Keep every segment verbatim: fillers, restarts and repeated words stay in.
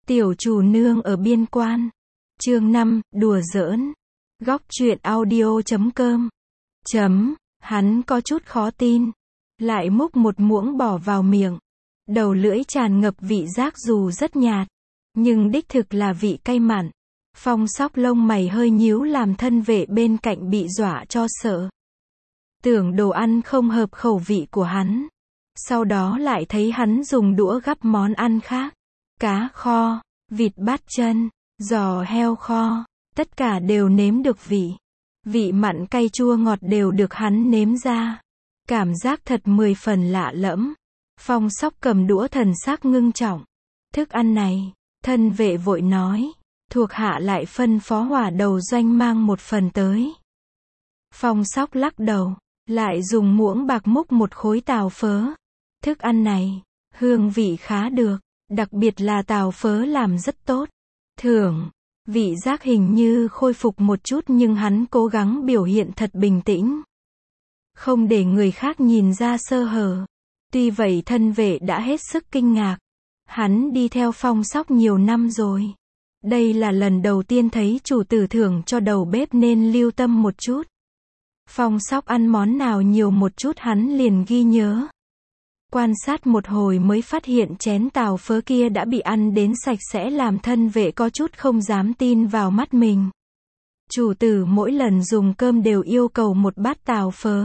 Tiểu chủ nương ở biên quan. Chương năm, đùa giỡn. Góc truyện audio chấm com. Chấm, hắn có chút khó tin. Lại múc một muỗng bỏ vào miệng. Đầu lưỡi tràn ngập vị giác dù rất nhạt. Nhưng đích thực là vị cay mặn. Phong Sóc lông mày hơi nhíu làm thân vệ bên cạnh bị dọa cho sợ. Tưởng đồ ăn không hợp khẩu vị của hắn. Sau đó lại thấy hắn dùng đũa gắp món ăn khác. Cá kho, vịt bát chân, giò heo kho, tất cả đều nếm được vị. Vị mặn cay chua ngọt đều được hắn nếm ra. Cảm giác thật mười phần lạ lẫm. Phong Sóc cầm đũa thần sắc ngưng trọng. Thức ăn này, thân vệ vội nói, thuộc hạ lại phân phó hỏa đầu doanh mang một phần tới. Phong Sóc lắc đầu, lại dùng muỗng bạc múc một khối tàu phớ. Thức ăn này, hương vị khá được, đặc biệt là tàu phớ làm rất tốt. Thưởng, vị giác hình như khôi phục một chút nhưng hắn cố gắng biểu hiện thật bình tĩnh. Không để người khác nhìn ra sơ hở. Tuy vậy thân vệ đã hết sức kinh ngạc. Hắn đi theo Phong Sóc nhiều năm rồi. Đây là lần đầu tiên thấy chủ tử thưởng cho đầu bếp nên lưu tâm một chút. Phong Sóc ăn món nào nhiều một chút hắn liền ghi nhớ. Quan sát một hồi mới phát hiện chén tàu phớ kia đã bị ăn đến sạch sẽ làm thân vệ có chút không dám tin vào mắt mình. Chủ tử mỗi lần dùng cơm đều yêu cầu một bát tàu phớ.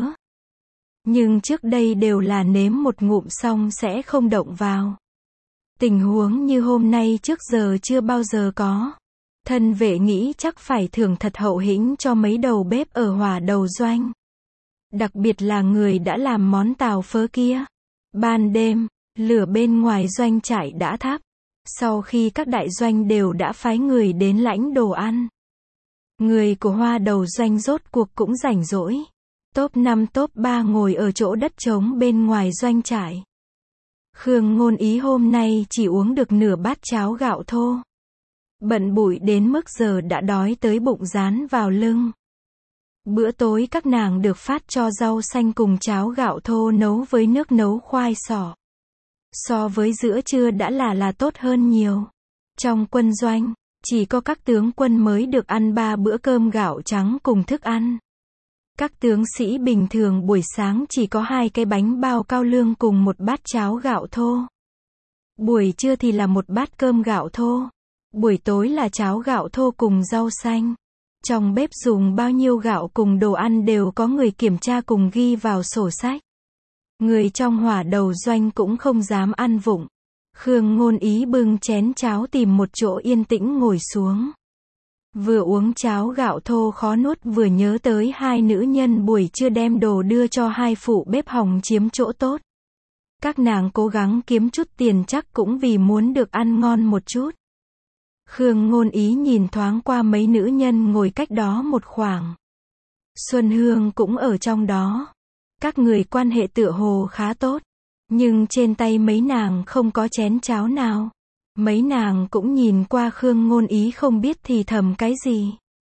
Nhưng trước đây đều là nếm một ngụm xong sẽ không động vào. Tình huống như hôm nay trước giờ chưa bao giờ có. Thân vệ nghĩ chắc phải thưởng thật hậu hĩnh cho mấy đầu bếp ở hỏa đầu doanh. Đặc biệt là người đã làm món tàu phớ kia. Ban đêm, lửa bên ngoài doanh trại đã thắp. Sau khi các đại doanh đều đã phái người đến lãnh đồ ăn. Người của hoa đầu doanh rốt cuộc cũng rảnh rỗi. Top năm top ba ngồi ở chỗ đất trống bên ngoài doanh trại. Khương Ngôn Ý hôm nay chỉ uống được nửa bát cháo gạo thô. Bận bụi đến mức giờ đã đói tới bụng dán vào lưng. Bữa tối các nàng được phát cho rau xanh cùng cháo gạo thô nấu với nước nấu khoai sọ. So với giữa trưa đã là là tốt hơn nhiều. Trong quân doanh, chỉ có các tướng quân mới được ăn ba bữa cơm gạo trắng cùng thức ăn. Các tướng sĩ bình thường buổi sáng chỉ có hai cái bánh bao cao lương cùng một bát cháo gạo thô. Buổi trưa thì là một bát cơm gạo thô. Buổi tối là cháo gạo thô cùng rau xanh. Trong bếp dùng bao nhiêu gạo cùng đồ ăn đều có người kiểm tra cùng ghi vào sổ sách. Người trong hỏa đầu doanh cũng không dám ăn vụng. Khương Ngôn Ý bưng chén cháo tìm một chỗ yên tĩnh ngồi xuống. Vừa uống cháo gạo thô khó nuốt vừa nhớ tới hai nữ nhân buổi trưa đem đồ đưa cho hai phụ bếp hỏng chiếm chỗ tốt. Các nàng cố gắng kiếm chút tiền chắc cũng vì muốn được ăn ngon một chút. Khương Ngôn Ý nhìn thoáng qua mấy nữ nhân ngồi cách đó một khoảng. Xuân Hương cũng ở trong đó. Các người quan hệ tựa hồ khá tốt. Nhưng trên tay mấy nàng không có chén cháo nào. Mấy nàng cũng nhìn qua Khương Ngôn Ý không biết thì thầm cái gì.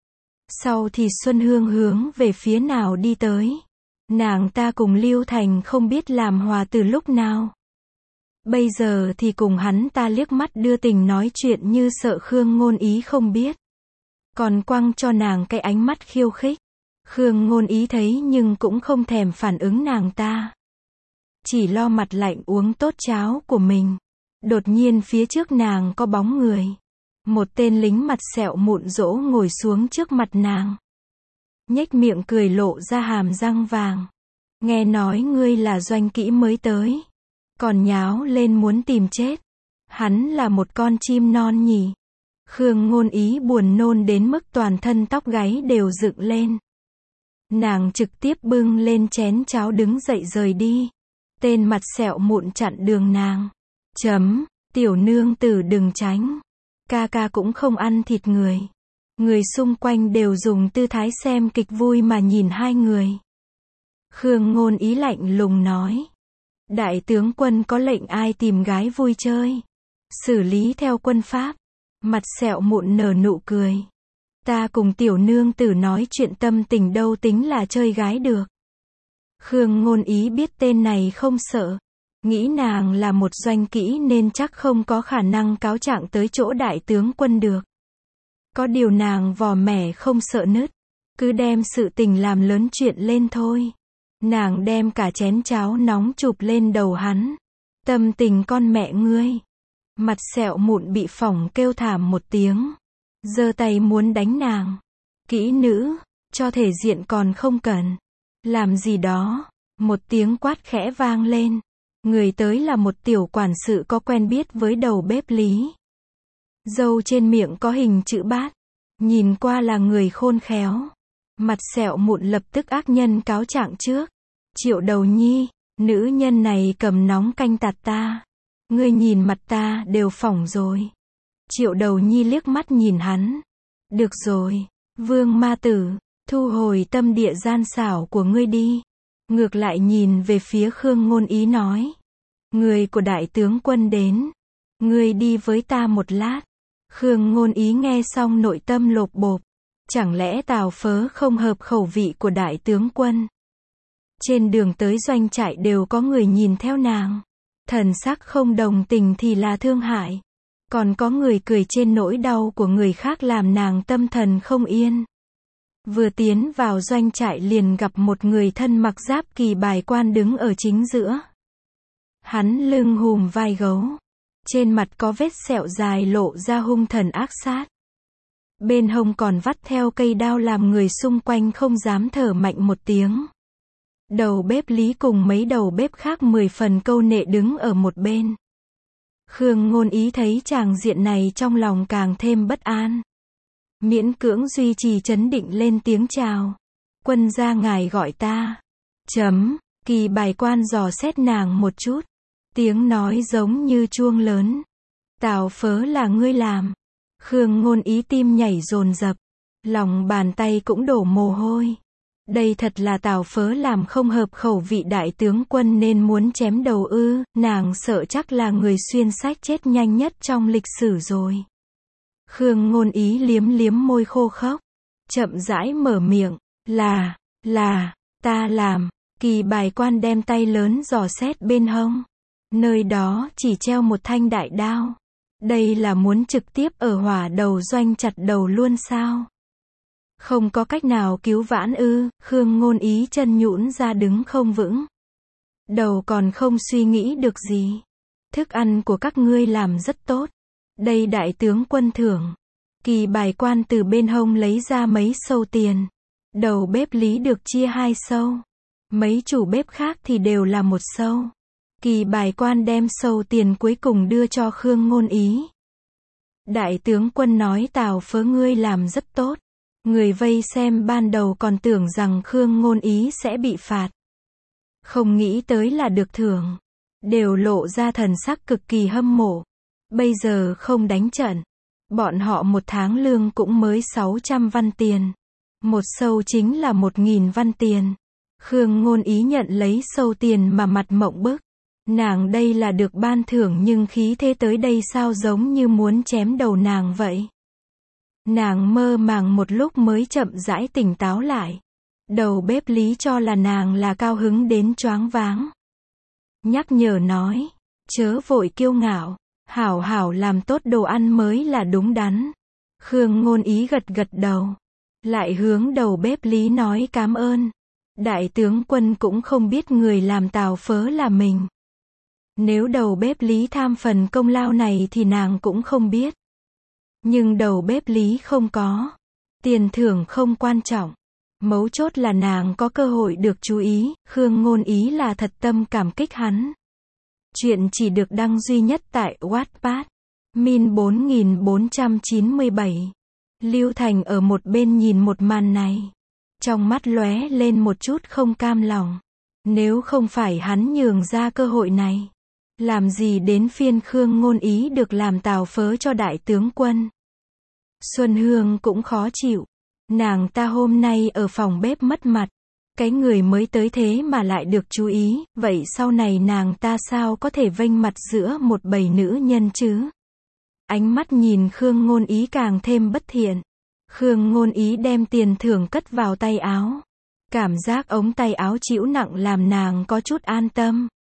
Sau thì Xuân Hương hướng về phía nào đi tới. Nàng ta cùng Lưu Thành không biết làm hòa từ lúc nào. Bây giờ thì cùng hắn ta liếc mắt đưa tình nói chuyện như sợ Khương Ngôn Ý không biết. Còn quăng cho nàng cái ánh mắt khiêu khích. Khương Ngôn Ý thấy nhưng cũng không thèm phản ứng nàng ta. Chỉ lo mặt lạnh uống tốt cháo của mình. Đột nhiên phía trước nàng có bóng người. Một tên lính mặt sẹo mụn rỗ ngồi xuống trước mặt nàng. Nhếch miệng cười lộ ra hàm răng vàng. Nghe nói ngươi là doanh kỹ mới tới. Còn nháo lên muốn tìm chết. Hắn là một con chim non nhỉ. Khương Ngôn Ý buồn nôn đến mức toàn thân tóc gáy đều dựng lên. Nàng trực tiếp bưng lên chén cháo đứng dậy rời đi. Tên mặt sẹo mụn chặn đường nàng. Chấm, tiểu nương tử đừng tránh. Ca ca cũng không ăn thịt người. Người xung quanh đều dùng tư thái xem kịch vui mà nhìn hai người. Khương Ngôn Ý lạnh lùng nói. Đại tướng quân có lệnh ai tìm gái vui chơi. Xử lý theo quân pháp. Mặt sẹo mụn nở nụ cười. Ta cùng tiểu nương tử nói chuyện tâm tình đâu tính là chơi gái được. Khương Ngôn Ý biết tên này không sợ. Nghĩ nàng là một doanh kỹ nên chắc không có khả năng cáo trạng tới chỗ đại tướng quân được. Có điều nàng vò mẻ không sợ nứt, cứ đem sự tình làm lớn chuyện lên thôi. Nàng đem cả chén cháo nóng chụp lên đầu hắn. Tâm tình con mẹ ngươi. Mặt sẹo mụn bị phỏng kêu thảm một tiếng. Giơ tay muốn đánh nàng. Kỹ nữ, cho thể diện còn không cần. Làm gì đó. Một tiếng quát khẽ vang lên. Người tới là một tiểu quản sự có quen biết với đầu bếp Lý. Râu trên miệng có hình chữ bát. Nhìn qua là người khôn khéo. Mặt sẹo mụn lập tức ác nhân cáo trạng trước. Triệu Đầu Nhi, nữ nhân này cầm nóng canh tạt ta. Ngươi nhìn mặt ta đều phỏng rồi. Triệu Đầu Nhi liếc mắt nhìn hắn. Được rồi, Vương ma tử, thu hồi tâm địa gian xảo của ngươi đi. Ngược lại nhìn về phía Khương Ngôn Ý nói. Người của đại tướng quân đến. Ngươi đi với ta một lát. Khương Ngôn Ý nghe xong nội tâm lột bột. Chẳng lẽ Tào Phớ không hợp khẩu vị của đại tướng quân? Trên đường tới doanh trại đều có người nhìn theo nàng. Thần sắc không đồng tình thì là thương hại. Còn có người cười trên nỗi đau của người khác làm nàng tâm thần không yên. Vừa tiến vào doanh trại liền gặp một người thân mặc giáp kỳ bài quan đứng ở chính giữa. Hắn lưng hùm vai gấu. Trên mặt có vết sẹo dài lộ ra hung thần ác sát. Bên hông còn vắt theo cây đao làm người xung quanh không dám thở mạnh một tiếng. Đầu bếp Lý cùng mấy đầu bếp khác mười phần câu nệ đứng ở một bên. Khương Ngôn Ý thấy tràng diện này trong lòng càng thêm bất an. Miễn cưỡng duy trì trấn định lên tiếng chào. Quân gia ngài gọi ta. Chấm, kỳ bài quan dò xét nàng một chút. Tiếng nói giống như chuông lớn. Tào Phớ là ngươi làm. Khương Ngôn Ý tim nhảy dồn dập. Lòng bàn tay cũng đổ mồ hôi. Đây thật là Tào Phớ làm không hợp khẩu vị đại tướng quân nên muốn chém đầu ư, nàng sợ chắc là người xuyên sách chết nhanh nhất trong lịch sử rồi. Khương Ngôn Ý liếm liếm môi khô khốc, chậm rãi mở miệng, là, là, ta làm. Kỳ bài quan đem tay lớn dò xét bên hông. Nơi đó chỉ treo một thanh đại đao. Đây là muốn trực tiếp ở hỏa đầu doanh chặt đầu luôn sao? Không có cách nào cứu vãn ư? Khương Ngôn Ý chân nhũn ra đứng không vững. Đầu còn không suy nghĩ được gì. Thức ăn của các ngươi làm rất tốt. Đây đại tướng quân thưởng. Kỳ bài quan từ bên hông lấy ra mấy sâu tiền. Đầu bếp Lý được chia hai sâu. Mấy chủ bếp khác thì đều là một sâu. Kỳ bài quan đem sâu tiền cuối cùng đưa cho Khương Ngôn Ý. Đại tướng quân nói Tào Phớ ngươi làm rất tốt. Người vây xem ban đầu còn tưởng rằng Khương Ngôn Ý sẽ bị phạt. Không nghĩ tới là được thưởng. Đều lộ ra thần sắc cực kỳ hâm mộ. Bây giờ không đánh trận. Bọn họ một tháng lương cũng mới sáu trăm văn tiền. Một sâu chính là một nghìn văn tiền. Khương Ngôn Ý nhận lấy sâu tiền mà mặt mộng bức. Nàng đây là được ban thưởng nhưng khí thế tới đây sao giống như muốn chém đầu nàng vậy. Nàng mơ màng một lúc mới chậm rãi tỉnh táo lại. Đầu bếp Lý cho là nàng là cao hứng đến choáng váng. Nhắc nhở nói, chớ vội kiêu ngạo, hảo hảo làm tốt đồ ăn mới là đúng đắn. Khương Ngôn Ý gật gật đầu. Lại hướng đầu bếp Lý nói cảm ơn. Đại tướng quân cũng không biết người làm Tào Phớ là mình. Nếu đầu bếp Lý tham phần công lao này thì nàng cũng không biết. Nhưng đầu bếp Lý không có. Tiền thưởng không quan trọng. Mấu chốt là nàng có cơ hội được chú ý. Khương Ngôn Ý là thật tâm cảm kích hắn. Chuyện chỉ được đăng duy nhất tại Wattpad. Min bốn nghìn bốn trăm chín mươi bảy. Lưu Thành ở một bên nhìn một màn này. Trong mắt lóe lên một chút không cam lòng. Nếu không phải hắn nhường ra cơ hội này. Làm gì đến phiên Khương Ngôn Ý được làm Tào Phớ cho đại tướng quân. Xuân Hương cũng khó chịu. Nàng ta hôm nay ở phòng bếp mất mặt. Cái người mới tới thế mà lại được chú ý. Vậy sau này nàng ta sao có thể vênh mặt giữa một bầy nữ nhân chứ? Ánh mắt nhìn Khương Ngôn Ý càng thêm bất thiện. Khương Ngôn Ý đem tiền thưởng cất vào tay áo. Cảm giác ống tay áo chịu nặng làm nàng có chút an tâm.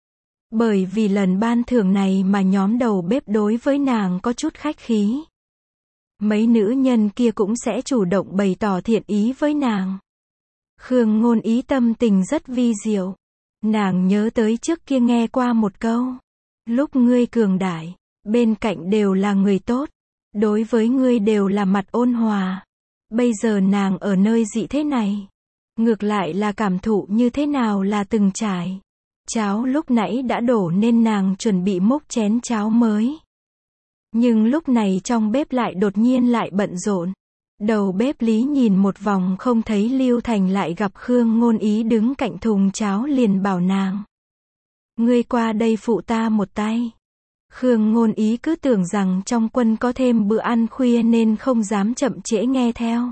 Bởi vì lần ban thưởng này mà nhóm đầu bếp đối với nàng có chút khách khí. Mấy nữ nhân kia cũng sẽ chủ động bày tỏ thiện ý với nàng. Khương Ngôn Ý tâm tình rất vi diệu. Nàng nhớ tới trước kia nghe qua một câu. Lúc ngươi cường đại, bên cạnh đều là người tốt. Đối với ngươi đều là mặt ôn hòa. Bây giờ nàng ở nơi dị thế này. Ngược lại là cảm thụ như thế nào là từng trải. Cháo lúc nãy đã đổ nên nàng chuẩn bị múc chén cháo mới. Nhưng lúc này trong bếp lại đột nhiên lại bận rộn. Đầu bếp Lý nhìn một vòng không thấy Lưu Thành, lại gặp Khương Ngôn Ý đứng cạnh thùng cháo liền bảo nàng. Ngươi qua đây phụ ta một tay. Khương Ngôn Ý cứ tưởng rằng trong quân có thêm bữa ăn khuya nên không dám chậm trễ nghe theo.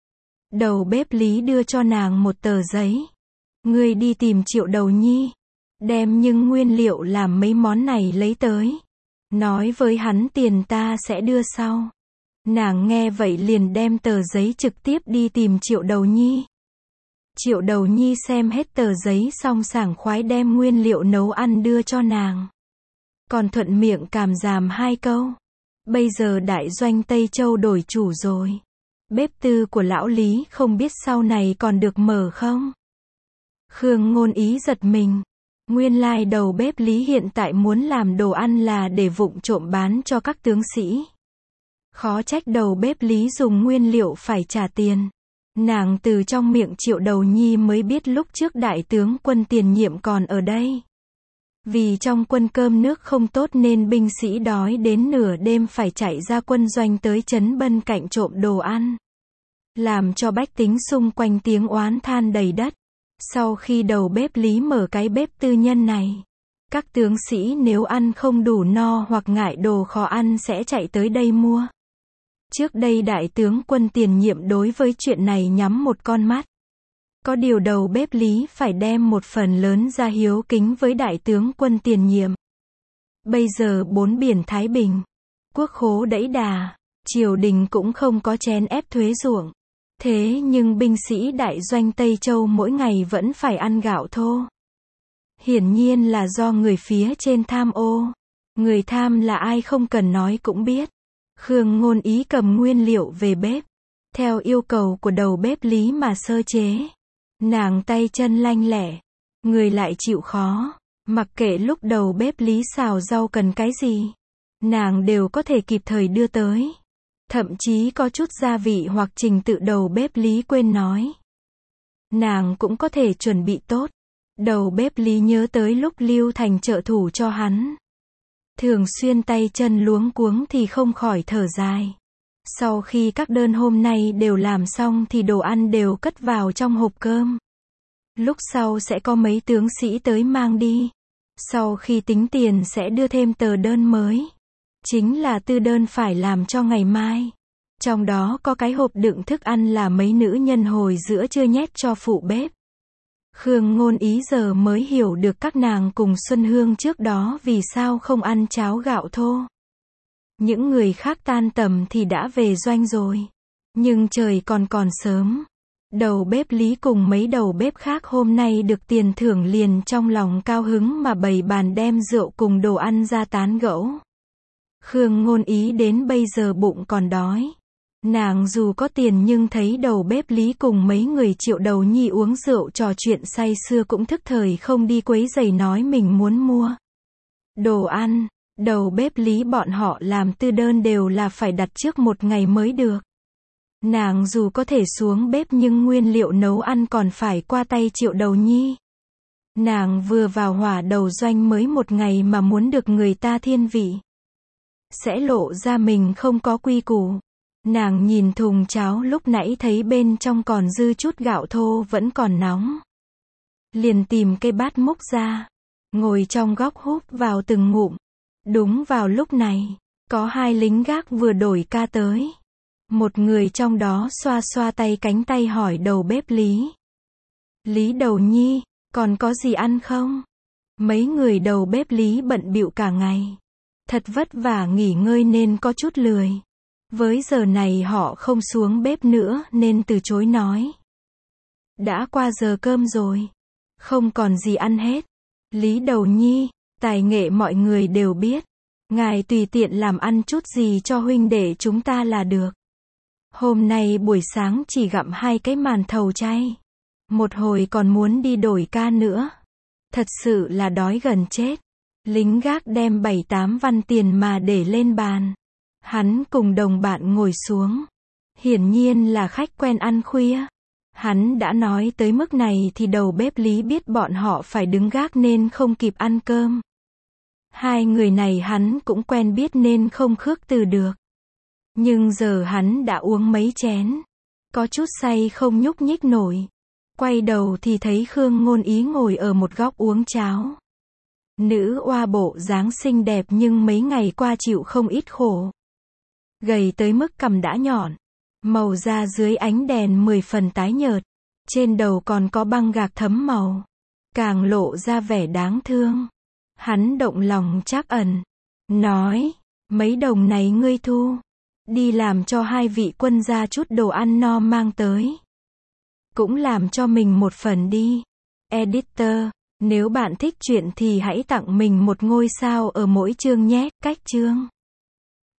Đầu bếp Lý đưa cho nàng một tờ giấy. Ngươi đi tìm Triệu Đầu Nhi. Đem những nguyên liệu làm mấy món này lấy tới. Nói với hắn tiền ta sẽ đưa sau. Nàng nghe vậy liền đem tờ giấy trực tiếp đi tìm Triệu Đầu Nhi. Triệu Đầu Nhi xem hết tờ giấy xong sảng khoái đem nguyên liệu nấu ăn đưa cho nàng. Còn thuận miệng cảm giảm hai câu. Bây giờ đại doanh Tây Châu đổi chủ rồi. Bếp tư của lão Lý không biết sau này còn được mở không? Khương Ngôn Ý giật mình. Nguyên lai đầu bếp Lý hiện tại muốn làm đồ ăn là để vụng trộm bán cho các tướng sĩ. Khó trách đầu bếp Lý dùng nguyên liệu phải trả tiền. Nàng từ trong miệng Triệu Đầu Nhi mới biết lúc trước đại tướng quân tiền nhiệm còn ở đây. Vì trong quân cơm nước không tốt nên binh sĩ đói đến nửa đêm phải chạy ra quân doanh tới trấn bên cạnh trộm đồ ăn. Làm cho bách tính xung quanh tiếng oán than đầy đất. Sau khi đầu bếp Lý mở cái bếp tư nhân này, các tướng sĩ nếu ăn không đủ no hoặc ngại đồ khó ăn sẽ chạy tới đây mua. Trước đây đại tướng quân tiền nhiệm đối với chuyện này nhắm một con mắt. Có điều đầu bếp Lý phải đem một phần lớn ra hiếu kính với đại tướng quân tiền nhiệm. Bây giờ bốn biển Thái Bình, quốc khố đẫy đà, triều đình cũng không có chèn ép thuế ruộng. Thế nhưng binh sĩ đại doanh Tây Châu mỗi ngày vẫn phải ăn gạo thô. Hiển nhiên là do người phía trên tham ô. Người tham là ai không cần nói cũng biết. Khương Ngôn Ý cầm nguyên liệu về bếp. Theo yêu cầu của đầu bếp Lý mà sơ chế. Nàng tay chân lanh lẹ. Người lại chịu khó. Mặc kệ lúc đầu bếp Lý xào rau cần cái gì. Nàng đều có thể kịp thời đưa tới. Thậm chí có chút gia vị hoặc trình tự đầu bếp Lý quên nói. Nàng cũng có thể chuẩn bị tốt. Đầu bếp Lý nhớ tới lúc Lưu Thành trợ thủ cho hắn. Thường xuyên tay chân luống cuống thì không khỏi thở dài. Sau khi các đơn hôm nay đều làm xong thì đồ ăn đều cất vào trong hộp cơm. Lúc sau sẽ có mấy tướng sĩ tới mang đi. Sau khi tính tiền sẽ đưa thêm tờ đơn mới. Chính là tư đơn phải làm cho ngày mai. Trong đó có cái hộp đựng thức ăn là mấy nữ nhân hồi giữa trưa nhét cho phụ bếp. Khương Ngôn Ý giờ mới hiểu được các nàng cùng Xuân Hương trước đó vì sao không ăn cháo gạo thô. Những người khác tan tầm thì đã về doanh rồi. Nhưng trời còn còn sớm. Đầu bếp Lý cùng mấy đầu bếp khác hôm nay được tiền thưởng liền trong lòng cao hứng mà bày bàn đem rượu cùng đồ ăn ra tán gẫu. Khương Ngôn Ý đến bây giờ bụng còn đói. Nàng dù có tiền nhưng thấy đầu bếp Lý cùng mấy người Triệu Đầu Nhi uống rượu trò chuyện say sưa cũng thức thời không đi quấy rầy nói mình muốn mua đồ ăn. Đầu bếp Lý bọn họ làm tư đơn đều là phải đặt trước một ngày mới được. Nàng dù có thể xuống bếp nhưng nguyên liệu nấu ăn còn phải qua tay Triệu Đầu Nhi. Nàng vừa vào hỏa đầu doanh mới một ngày mà muốn được người ta thiên vị. Sẽ lộ ra mình không có quy củ. Nàng nhìn thùng cháo lúc nãy thấy bên trong còn dư chút gạo thô vẫn còn nóng. Liền tìm cây bát múc ra. Ngồi trong góc húp vào từng ngụm. Đúng vào lúc này, có hai lính gác vừa đổi ca tới. Một người trong đó xoa xoa tay cánh tay hỏi đầu bếp Lý. Lý Đầu Nhi, còn có gì ăn không? Mấy người đầu bếp Lý bận bịu cả ngày. Thật vất vả nghỉ ngơi nên có chút lười. Với giờ này họ không xuống bếp nữa nên từ chối nói. Đã qua giờ cơm rồi. Không còn gì ăn hết. Lý Đầu Nhi, Tài nghệ mọi người đều biết. Ngài tùy tiện làm ăn chút gì cho huynh đệ chúng ta là được. Hôm nay buổi sáng chỉ gặm hai cái màn thầu chay. Một hồi còn muốn đi đổi ca nữa. Thật sự là đói gần chết. Lính gác đem bảy tám văn tiền mà để lên bàn. Hắn cùng đồng bạn ngồi xuống. Hiển nhiên là khách quen ăn khuya. Hắn đã nói tới mức này thì đầu bếp Lý biết bọn họ phải đứng gác nên không kịp ăn cơm. Hai người này hắn cũng quen biết nên không khước từ được. Nhưng giờ hắn đã uống mấy chén. Có chút say không nhúc nhích nổi. Quay đầu thì thấy Khương Ngôn Ý ngồi ở một góc uống cháo. Nữ oa bộ dáng xinh đẹp nhưng mấy ngày qua chịu không ít khổ. Gầy tới mức cằm đã nhọn. Màu da dưới ánh đèn mười phần tái nhợt. Trên đầu còn có băng gạc thấm màu. Càng lộ ra vẻ đáng thương. Hắn động lòng trắc ẩn. Nói, mấy đồng này ngươi thu. Đi làm cho hai vị quân gia chút đồ ăn no mang tới. Cũng làm cho mình một phần đi. Editor, nếu bạn thích truyện thì hãy tặng mình một ngôi sao ở mỗi chương nhé. Cách chương.